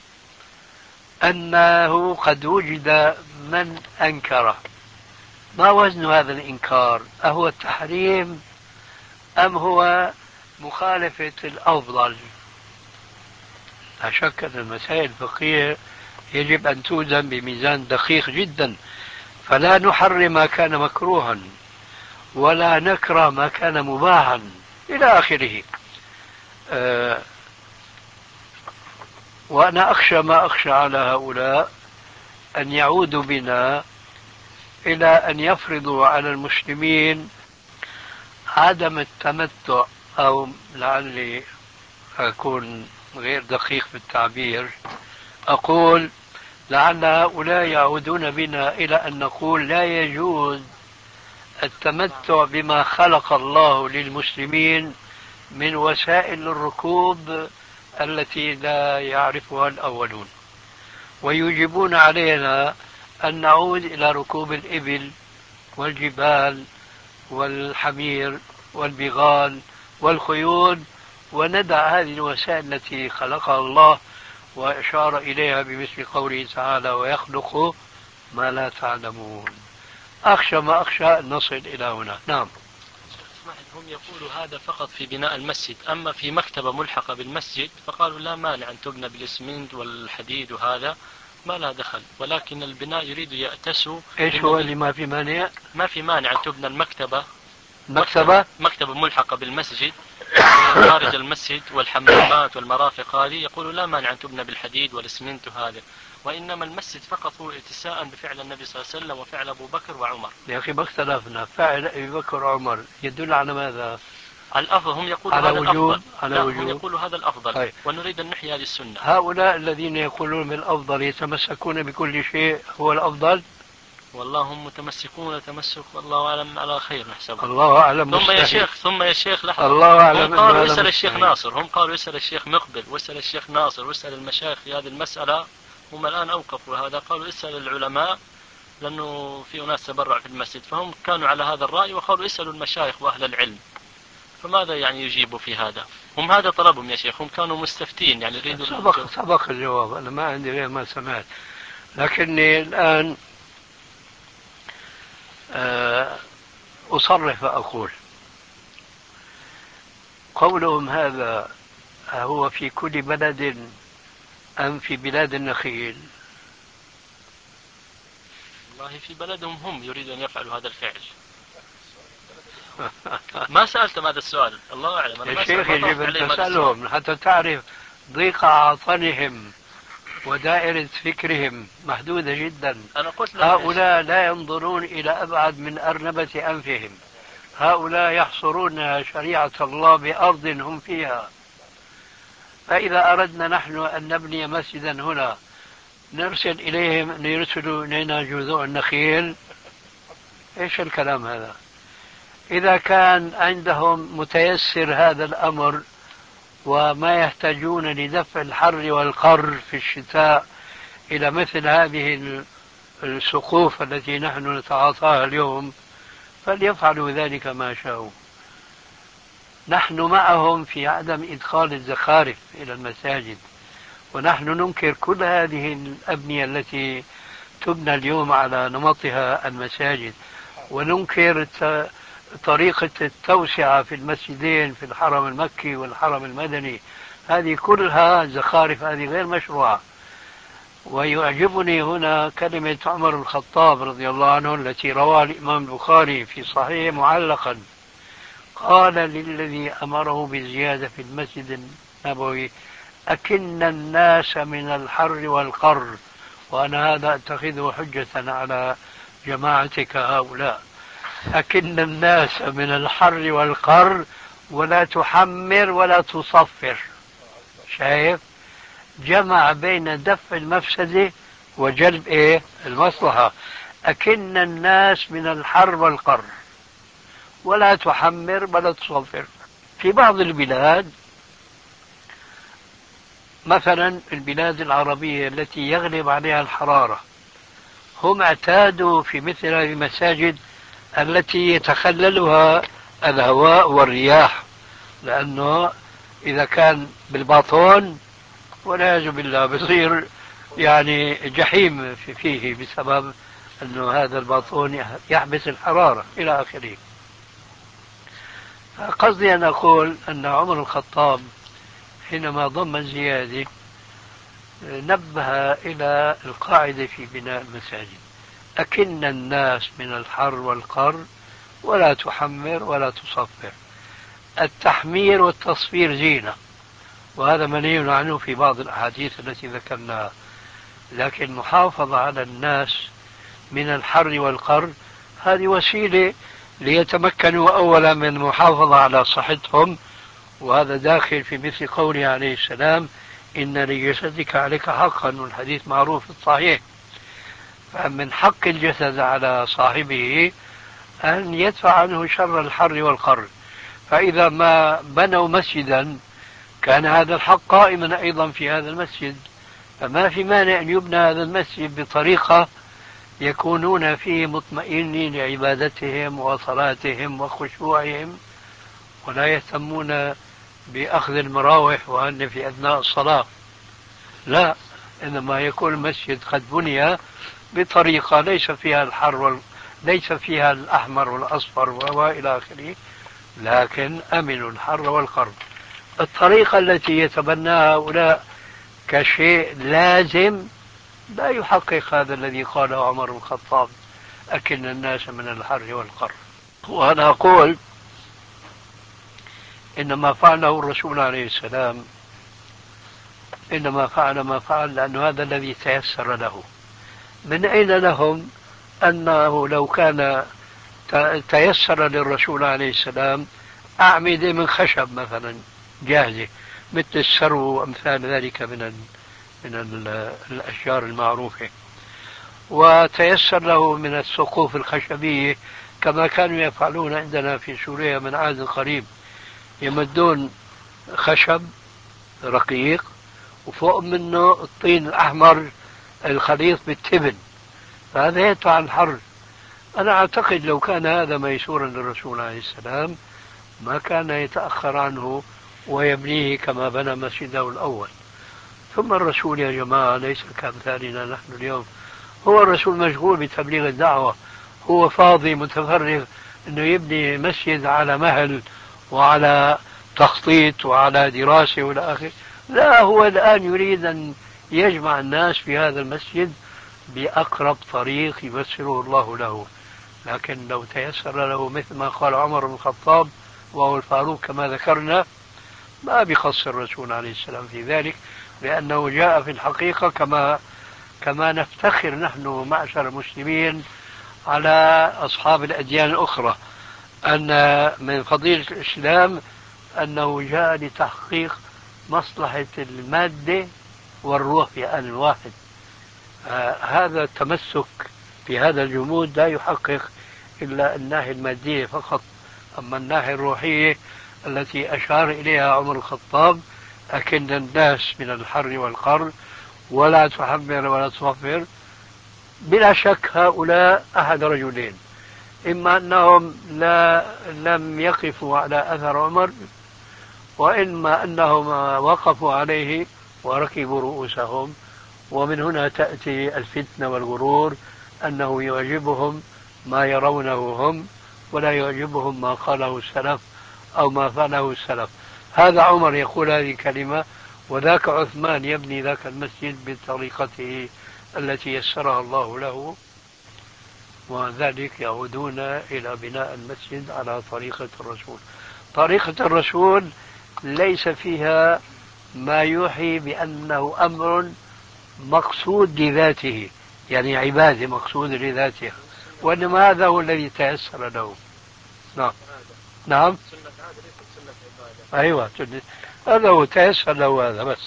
أنه قد وجد من أنكر، ما وزن هذا الإنكار؟ أهو التحريم أم هو مخالفة الأفضل؟ لا شك أن المسائل الفقهية يجب أن توزن بميزان دقيق جدا، فلا نحرم ما كان مكروها ولا نكره ما كان مباحا إلى آخره. وأنا أخشى ما أخشى على هؤلاء أن يعودوا بنا إلى أن يفرضوا على المسلمين عدم التمتع، أو لعلي أكون غير دقيق في التعبير، أقول لعل هؤلاء يعودون بنا إلى أن نقول لا يجوز التمتع بما خلق الله للمسلمين من وسائل الركوب التي لا يعرفها الأولون، ويجبون علينا أن نعود إلى ركوب الإبل والجبال والحمير والبغال والخيول، وندع هذه الوسائل التي خلقها الله وأشار إليها بمثل قوله تعالى: ويخلق ما لا تعلمون. أخشى ما أخشى أن نصل إلى هنا. نعم. هم يقولوا هذا فقط في بناء المسجد، أما في مكتبة ملحقة بالمسجد فقالوا لا مانع أن تبنى بالإسمنت والحديد، وهذا ما لا دخل، ولكن البناء يريد يأتسوا. إيش هو اللي ما في مانع؟ ما في مانع أن تبنى المكتبة، مكتبة ملحقة بالمسجد خارج المسجد، والحمامات والمرافق هذه يقولوا لا مانع أن تبنى بالحديد والإسمنت وهذا، وإنما المسجد فقط هو اتساء بفعل النبي صلى الله عليه وسلم وفعل أبو بكر وعمر. يا أخي ما اختلفنا، فعل أبي بكر وعمر يدل على ماذا؟ على الأفضل. هم يقولوا على هذا وجود. الأفضل. هم يقولوا هذا الأفضل. طيب. ونريد أن نحيا للسنة. هؤلاء الذين يقولون بالأفضل يتمسكون بكل شيء هو الأفضل؟ والله هم متمسكون تمسك والله أعلم على خير نحسبه. الله أعلم. ثم يا شيخ لحظة، الله أعلم. هم قالوا يسأل الشيخ ناصر، هم قالوا يسأل الشيخ مقبل ويسأل الشيخ ناصر ويسأل المشايخ في هذه المسألة. هم الآن أوقفوا هذا، قالوا اسأل العلماء لأنه في أناس تبرع في المسجد، فهم كانوا على هذا الرأي وقالوا اسألوا المشايخ وأهل العلم. فماذا يعني يجيبوا في هذا؟ هم هذا طلبهم يا شيخ، هم كانوا مستفتين يعني يريدوا سبق الجواب، أنا ما عندي غير ما سمعت. لكني الآن أصرح وأقول قولهم هذا هو في كل بلد أم في بلاد النخيل؟ والله في بلدهم هم يريدون أن يفعلوا هذا الفعل. ما سألتم هذا السؤال، الله أعلم. أنا يا شيخ يجب أن تسألهم حتى تعرف ضيق عطنهم ودائرة فكرهم محدودة جدا. أنا قلت هؤلاء لا ينظرون إلى أبعد من أرنبة أنفهم. هؤلاء يحصرون شريعة الله بأرض هم فيها. فإذا أردنا نحن أن نبني مسجدا هنا نرسل إليهم أن يرسلوا إلينا جذوع النخيل؟ إيش الكلام هذا؟ إذا كان عندهم متيسر هذا الأمر وما يحتاجون لدفع الحر والقر في الشتاء إلى مثل هذه السقوف التي نحن نتعاطاها اليوم، فليفعلوا ذلك ما شاءوا. نحن معهم في عدم إدخال الزخارف إلى المساجد، ونحن ننكر كل هذه الأبنية التي تبنى اليوم على نمطها المساجد، وننكر طريقة التوسعة في المسجدين في الحرم المكي والحرم المدني. هذه كلها زخارف، هذه غير مشروعة. ويعجبني هنا كلمة عمر الخطاب رضي الله عنه التي رواها الإمام البخاري في صحيح معلقا، قال للذي أمره بزيادة في المسجد النبوي: أكن الناس من الحر والقر. وأنا هذا أتخذه حجة على جماعتك هؤلاء. أكن الناس من الحر والقر ولا تحمر ولا تصفر. شايف؟ جمع بين دفع المفسدة وجلب المصلحة. أكن الناس من الحر والقر ولا تحمر ولا تصفر. في بعض البلاد مثلا البلاد العربية التي يغلب عليها الحرارة، هم اعتادوا في مثل هذه المساجد التي يتخللها الهواء والرياح، لأنه إذا كان بالباطون والعياذ بالله بصير يعني جحيم فيه بسبب أنه هذا الباطون يحبس الحرارة إلى آخره. قصدي أن أقول أن عمر الخطاب حينما ضم الزيادة نبه إلى القاعدة في بناء المساجد: أكن الناس من الحر والقر ولا تحمر ولا تصفر. التحمير والتصفير زينة، وهذا منهي عنه في بعض الأحاديث التي ذكرناها، لكن المحافظة على الناس من الحر والقر هذه وسيلة ليتمكنوا أولا من المحافظة على صحتهم، وهذا داخل في مثل قوله عليه السلام: إن لجسدك عليك حقا، والحديث معروف الصحيح. فمن حق الجسد على صاحبه أن يدفع عنه شر الحر والقر. فإذا ما بنوا مسجدا كان هذا الحق قائما أيضا في هذا المسجد، فما في مانع أن يبنى هذا المسجد بطريقة يكونون فيه مطمئنين لعبادتهم وصلاتهم وخشوعهم، ولا يهتمون بأخذ المراوح وأن في أثناء الصلاة. لا، إنما يكون المسجد قد بني بطريقة ليس فيها الحر ليس فيها الأحمر والأصفر وإلى آخره، لكن أمن الحر والقر. الطريقة التي يتبناها هؤلاء كشيء لازم لا يحقق هذا الذي قاله عمر بن الخطاب: أكن الناس من الحر والقر. وأنا أقول إنما فعله الرسول عليه السلام إنما فعل ما فعل لأنه هذا الذي تيسر له. من أين لهم أنه لو كان تيسر للرسول عليه السلام أعمدة من خشب مثلا جاهزة مثل السرو وأمثال ذلك من الأشجار المعروفة، وتيسر له من السقوف الخشبية كما كانوا يفعلون عندنا في سوريا من عهد قريب، يمدون خشب رقيق وفوق منه الطين الأحمر الخليط بالتبن، فهذا يدفع الحر. أنا أعتقد لو كان هذا ميسورا للرسول عليه السلام ما كان يتأخر عنه ويبنيه كما بنى مسجده الأول. ثم الرسول يا جماعة ليس كأمثالنا نحن اليوم، هو الرسول مشغول بتبليغ الدعوة، هو فاضي متفرغ أنه يبني مسجد على مهل وعلى تخطيط وعلى دراسة والى آخره. لا، هو الآن يريد أن يجمع الناس في هذا المسجد بأقرب طريق ييسره الله له. لكن لو تيسر له مثل ما قال عمر بن الخطاب وهو الفاروق كما ذكرنا، ما بيقصر الرسول عليه السلام في ذلك، لأنه جاء في الحقيقة كما نفتخر نحن معشر المسلمين على أصحاب الأديان الأخرى أن من فضيلة الإسلام أنه جاء لتحقيق مصلحة المادة والروح في آن واحد. هذا التمسك في هذا الجمود لا يحقق إلا الناحية المادية فقط، أما الناحية الروحية التي أشار إليها عمر الخطاب أكن الناس من الحر والقر ولا تحمر ولا تصفر، بلا شك هؤلاء أحد رجلين: إما أنهم لم يقفوا على أثر عمر، وإما أنهم وقفوا عليه وركبوا رؤوسهم. ومن هنا تأتي الفتنة والغرور، أنه يعجبهم ما يرونه هم ولا يعجبهم ما قاله السلف أو ما فعله السلف. هذا عمر يقول هذه الكلمة، وذاك عثمان يبني ذاك المسجد بطريقته التي يسرها الله له، وذلك يعودون إلى بناء المسجد على طريقة الرسول. طريقة الرسول ليس فيها ما يوحي بأنه أمر مقصود لذاته، يعني عبادة مقصود لذاتها، وإنما هذا هو الذي تيسر له. نعم أيوة، هذا هو تيسر له هذا بس.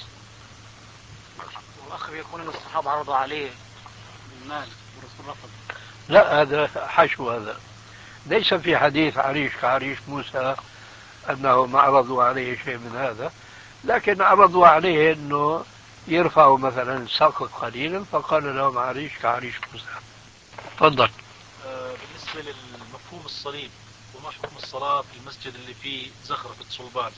والأخ يكون أن الصحابة عرضوا عليه المال والرسول رفض. لا، هذا حشو، هذا ليس في حديث عريش كعريش موسى أنهم عرضوا عليه شيء من هذا، لكن عرضوا عليه أنه يرفعوا مثلا السقف قليلا، فقال لهم عريش كعريش موسى. تفضل. بالنسبة للمفهوم الصليب، وما حكم الصلاة في المسجد اللي فيه زخرفة صلبان؟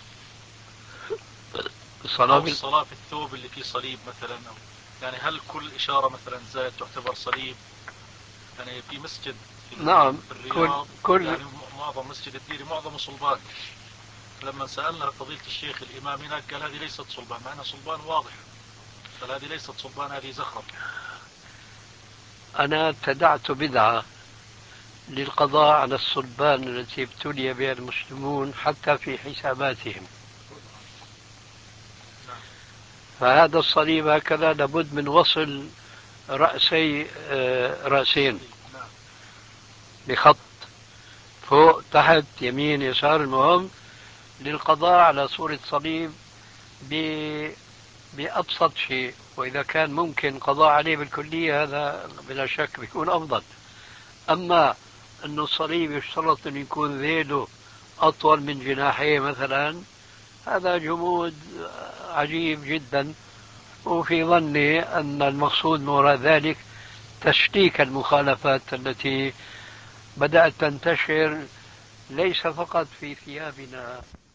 الصلاة في الثوب اللي فيه صليب مثلا، يعني هل كل إشارة مثلا زائد تعتبر صليب؟ يعني في مسجد في نعم، الرياض كل يعني معظم مسجد الديري معظم صلبان. لما سألنا فضيلة الشيخ الإمام هناك قال هذه ليست صلبان، مع أنها صلبان واضح، قال هذه ليست صلبان، هذه زخرف. أنا ابتدعت بدعة للقضاء على الصلبان التي ابتلي بها المسلمون حتى في حساباتهم. فهذا الصليب هكذا لابد من وصل رأسين بخط فوق تحت يمين يسار، المهم للقضاء على صورة صليب بأبسط شيء، وإذا كان ممكن قضاء عليه بالكلية هذا بلا شك بيكون أفضل. أما أنه الصليب يشترط أن يكون ذيله أطول من جناحيه مثلا، هذا جمود عجيب جدا. وفي ظني أن المقصود من وراء ذلك تشكيك المخالفات التي بدأت تنتشر ليس فقط في ثيابنا